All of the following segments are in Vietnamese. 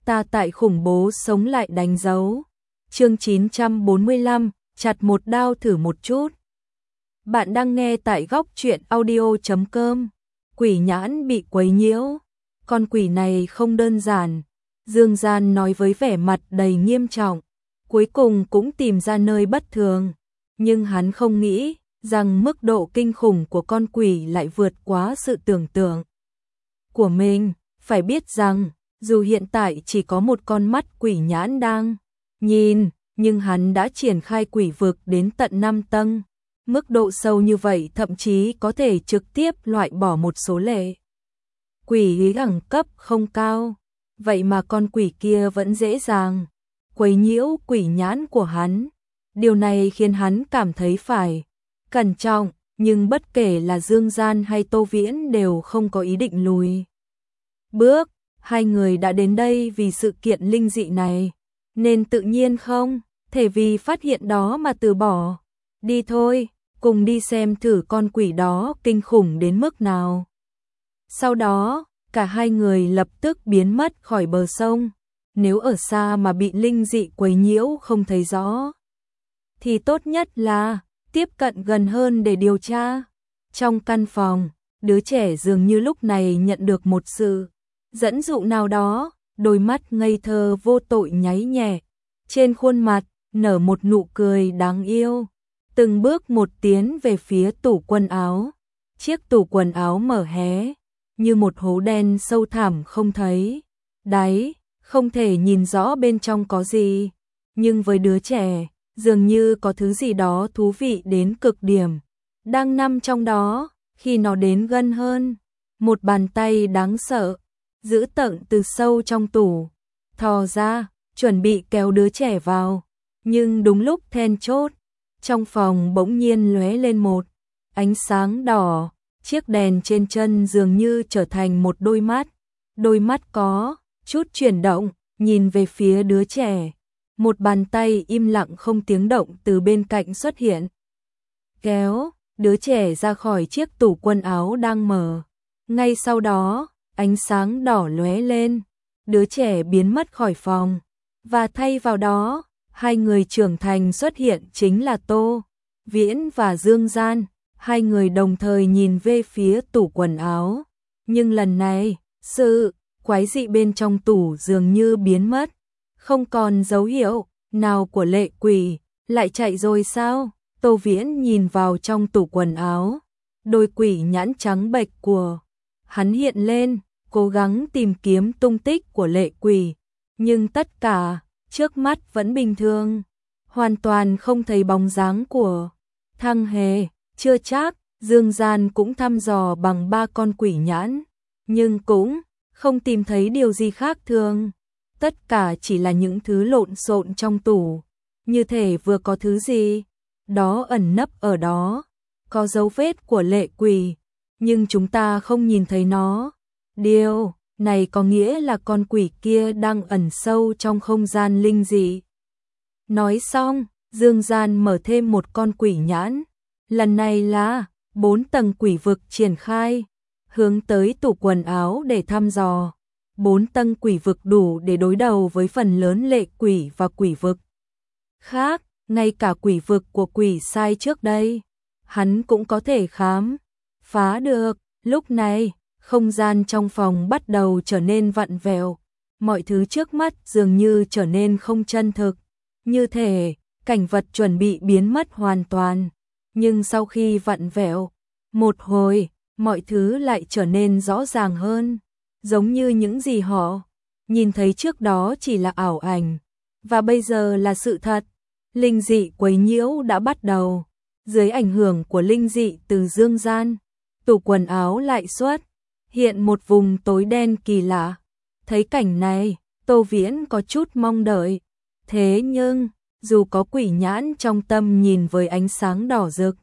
ta tại khủng bố sống lại đánh dấu. Chương 945, chặt một đao thử một chút. Bạn đang nghe tại góc truyện audio.com. Quỷ nhãn bị quấy nhiễu. Con quỷ này không đơn giản. Dương Gian nói với vẻ mặt đầy nghiêm trọng. Cuối cùng cũng tìm ra nơi bất thường. Nhưng hắn không nghĩ rằng mức độ kinh khủng của con quỷ lại vượt quá sự tưởng tượng của mình. Phải biết rằng, dù hiện tại chỉ có một con mắt quỷ nhãn đang nhìn, nhưng hắn đã triển khai quỷ vực đến tận 5 tầng. Mức độ sâu như vậy thậm chí có thể trực tiếp loại bỏ một số lệ quỷ đẳng cấp không cao. Vậy mà con quỷ kia vẫn dễ dàng quấy nhiễu quỷ nhãn của hắn. Điều này khiến hắn cảm thấy phải cẩn trọng, nhưng bất kể là Dương Gian hay Tô Viễn đều không có ý định lùi bước. Hai người đã đến đây vì sự kiện linh dị này, nên tự nhiên không thể vì phát hiện đó mà từ bỏ. Đi thôi, cùng đi xem thử con quỷ đó kinh khủng đến mức nào. Sau đó, cả hai người lập tức biến mất khỏi bờ sông. Nếu ở xa mà bị linh dị quấy nhiễu không thấy rõ, thì tốt nhất là tiếp cận gần hơn để điều tra. Trong căn phòng, đứa trẻ dường như lúc này nhận được một sự dẫn dụ nào đó, đôi mắt ngây thơ vô tội nháy nhẹ, trên khuôn mặt nở một nụ cười đáng yêu. Từng bước một tiến về phía tủ quần áo. Chiếc tủ quần áo mở hé, như một hố đen sâu thẳm không thấy đáy, không thể nhìn rõ bên trong có gì. Nhưng với đứa trẻ, dường như có thứ gì đó thú vị đến cực điểm đang nằm trong đó. Khi nó đến gần hơn, một bàn tay đáng sợ dữ tợn từ sâu trong tủ thò ra, chuẩn bị kéo đứa trẻ vào. Nhưng đúng lúc then chốt, trong phòng bỗng nhiên lóe lên một ánh sáng đỏ. Chiếc đèn trên chân dường như trở thành một đôi mắt. Đôi mắt có chút chuyển động, nhìn về phía đứa trẻ. Một bàn tay im lặng không tiếng động từ bên cạnh xuất hiện, kéo đứa trẻ ra khỏi chiếc tủ quần áo đang mở. Ngay sau đó, ánh sáng đỏ lóe lên, đứa trẻ biến mất khỏi phòng, và thay vào đó, hai người trưởng thành xuất hiện, chính là Tô Viễn và Dương Gian. Hai người đồng thời nhìn về phía tủ quần áo, nhưng lần này, sự quái dị bên trong tủ dường như biến mất, không còn dấu hiệu nào của lệ quỷ. Lại chạy rồi sao? Tô Viễn nhìn vào trong tủ quần áo, đôi quỷ nhãn trắng bệch của hắn hiện lên, cố gắng tìm kiếm tung tích của lệ quỷ, nhưng tất cả trước mắt vẫn bình thường, hoàn toàn không thấy bóng dáng của thằng hề. Chưa chắc. Dương Gian cũng thăm dò bằng 3 con quỷ nhãn, nhưng cũng không tìm thấy điều gì khác thường. Tất cả chỉ là những thứ lộn xộn trong tủ, như thể vừa có thứ gì đó ẩn nấp ở đó, có dấu vết của lệ quỷ, nhưng chúng ta không nhìn thấy nó. Điều này có nghĩa là con quỷ kia đang ẩn sâu trong không gian linh dị. Nói xong, Dương Gian mở thêm một con quỷ nhãn. Lần này là 4 tầng quỷ vực triển khai, hướng tới tủ quần áo để thăm dò. 4 tầng quỷ vực đủ để đối đầu với phần lớn lệ quỷ và quỷ vực khác. Ngay cả quỷ vực của quỷ sai trước đây, hắn cũng có thể khám phá được. Lúc này, không gian trong phòng bắt đầu trở nên vặn vẹo. Mọi thứ trước mắt dường như trở nên không chân thực, như thể cảnh vật chuẩn bị biến mất hoàn toàn. Nhưng sau khi vặn vẹo một hồi, mọi thứ lại trở nên rõ ràng hơn, giống như những gì họ nhìn thấy trước đó chỉ là ảo ảnh, và bây giờ là sự thật. Linh dị quấy nhiễu đã bắt đầu. Dưới ảnh hưởng của linh dị từ Dương Gian, tủ quần áo lại xuất hiện một vùng tối đen kỳ lạ. Thấy cảnh này, Tô Viễn có chút mong đợi. Thế nhưng, dù có quỷ nhãn trong tâm nhìn với ánh sáng đỏ rực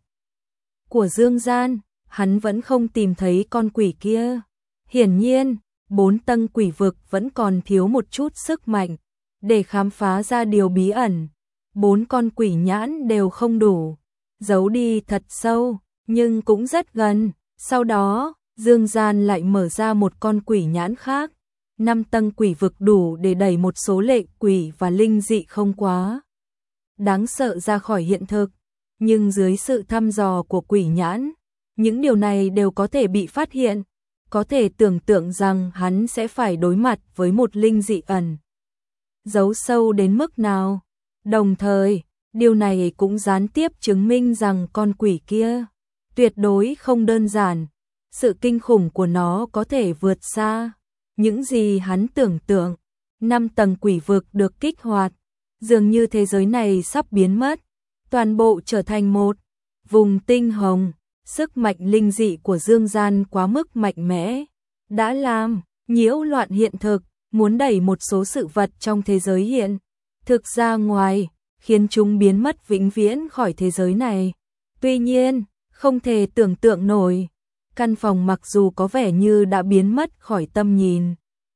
của Dương Gian, hắn vẫn không tìm thấy con quỷ kia. Hiển nhiên, 4 tầng quỷ vực vẫn còn thiếu một chút sức mạnh để khám phá ra điều bí ẩn. 4 con quỷ nhãn đều không đủ, giấu đi thật sâu, nhưng cũng rất gần. Sau đó, Dương Gian lại mở ra một con quỷ nhãn khác. 5 tầng quỷ vực đủ để đẩy một số lệ quỷ và linh dị không quá đáng sợ ra khỏi hiện thực, nhưng dưới sự thăm dò của quỷ nhãn, những điều này đều có thể bị phát hiện, có thể tưởng tượng rằng hắn sẽ phải đối mặt với một linh dị ẩn giấu sâu đến mức nào. Đồng thời, điều này cũng gián tiếp chứng minh rằng con quỷ kia tuyệt đối không đơn giản, sự kinh khủng của nó có thể vượt xa những gì hắn tưởng tượng. 5 tầng quỷ vực được kích hoạt, dường như thế giới này sắp biến mất, toàn bộ trở thành một vùng tinh hồng. Sức mạnh linh dị của dương gian quá mức mạnh mẽ, đã làm nhiễu loạn hiện thực, muốn đẩy một số sự vật trong thế giới hiện thực ra ngoài, khiến chúng biến mất vĩnh viễn khỏi thế giới này. Tuy nhiên, không thể tưởng tượng nổi, căn phòng mặc dù có vẻ như đã biến mất khỏi tầm nhìn,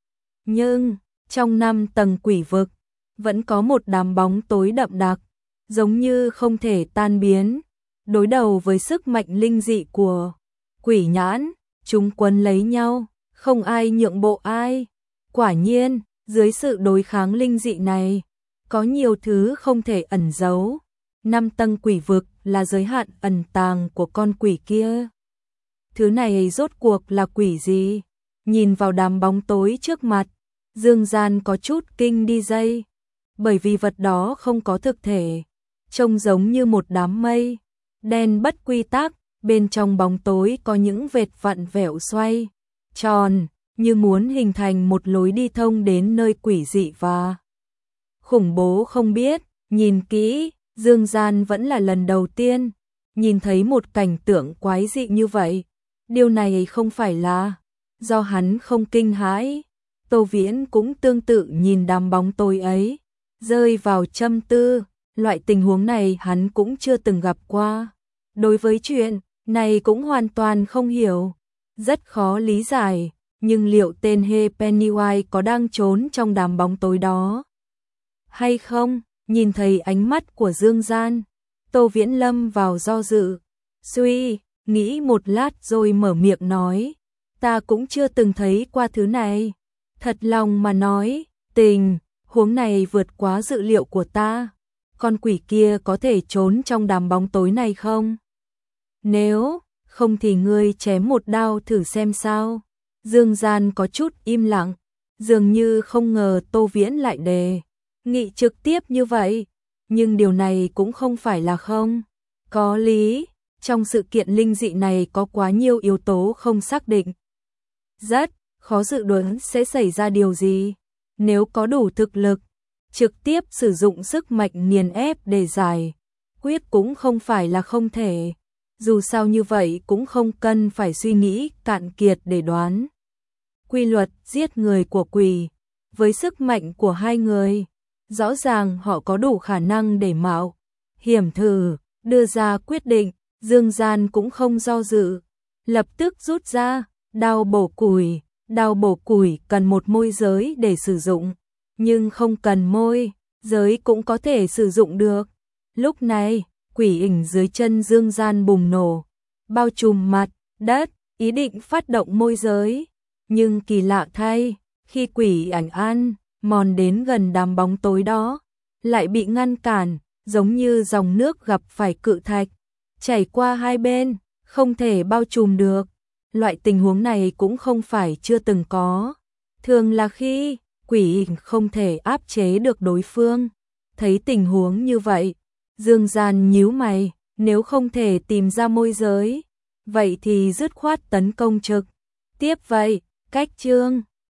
nhưng trong 5 tầng quỷ vực vẫn có một đám bóng tối đậm đặc, giống như không thể tan biến. Đối đầu với sức mạnh linh dị của quỷ nhãn, chúng quấn lấy nhau, không ai nhượng bộ ai. Quả nhiên, dưới sự đối kháng linh dị này, có nhiều thứ không thể ẩn giấu. 5 tầng quỷ vực là giới hạn ẩn tàng của con quỷ kia. Thứ này rốt cuộc là quỷ gì? Nhìn vào đám bóng tối trước mặt, Dương Gian có chút kinh đi dây, bởi vì vật đó không có thực thể, trông giống như một đám mây đen bất quy tắc, bên trong bóng tối có những vệt vặn vẹo xoay tròn, như muốn hình thành một lối đi thông đến nơi quỷ dị và khủng bố không biết. Nhìn kỹ, Dương Gian vẫn là lần đầu tiên nhìn thấy một cảnh tượng quái dị như vậy. Điều này không phải là do hắn không kinh hãi, Tô Viễn cũng tương tự nhìn đám bóng tối ấy, rơi vào trầm tư. Loại tình huống này hắn cũng chưa từng gặp qua. Đối với chuyện này cũng hoàn toàn không hiểu, rất khó lý giải, nhưng liệu tên He Pennywise có đang trốn trong đám bóng tối đó hay không? Nhìn thấy ánh mắt của Dương Gian, Tô Viễn lâm vào do dự, suy nghĩ một lát rồi mở miệng nói, ta cũng chưa từng thấy qua thứ này. Thật lòng mà nói, tình huống này vượt quá dự liệu của ta. Con quỷ kia có thể trốn trong đám bóng tối này không? Nếu không thì ngươi chém một đao thử xem sao. Dương Gian có chút im lặng, dường như không ngờ Tô Viễn lại đề nghị trực tiếp như vậy. Nhưng điều này cũng không phải là không có lý. Trong sự kiện linh dị này có quá nhiều yếu tố không xác định. Rất khó dự đoán sẽ xảy ra điều gì. Nếu có đủ thực lực, trực tiếp sử dụng sức mạnh nghiền ép để giải quyết cũng không phải là không thể. Dù sao như vậy cũng không cần phải suy nghĩ cạn kiệt để đoán quy luật giết người của quỷ. Với sức mạnh của hai người, rõ ràng họ có đủ khả năng để mạo hiểm thử đưa ra quyết định. Dương Gian cũng không do dự, lập tức rút ra đao bổ củi. Đao bổ củi cần một môi giới để sử dụng, nhưng không cần môi giới cũng có thể sử dụng được. Lúc này, quỷ ảnh dưới chân Dương Gian bùng nổ, bao trùm mặt đất, ý định phát động môi giới. Nhưng kỳ lạ thay, khi quỷ ảnh ăn mòn đến gần đám bóng tối đó, lại bị ngăn cản, giống như dòng nước gặp phải cự thạch, chảy qua hai bên, không thể bao trùm được. Loại tình huống này cũng không phải chưa từng có. Thường là khi quỷ không thể áp chế được đối phương. Thấy tình huống như vậy, Dương Gian nhíu mày, nếu không thể tìm ra môi giới, vậy thì dứt khoát tấn công trực tiếp vậy. Cách chương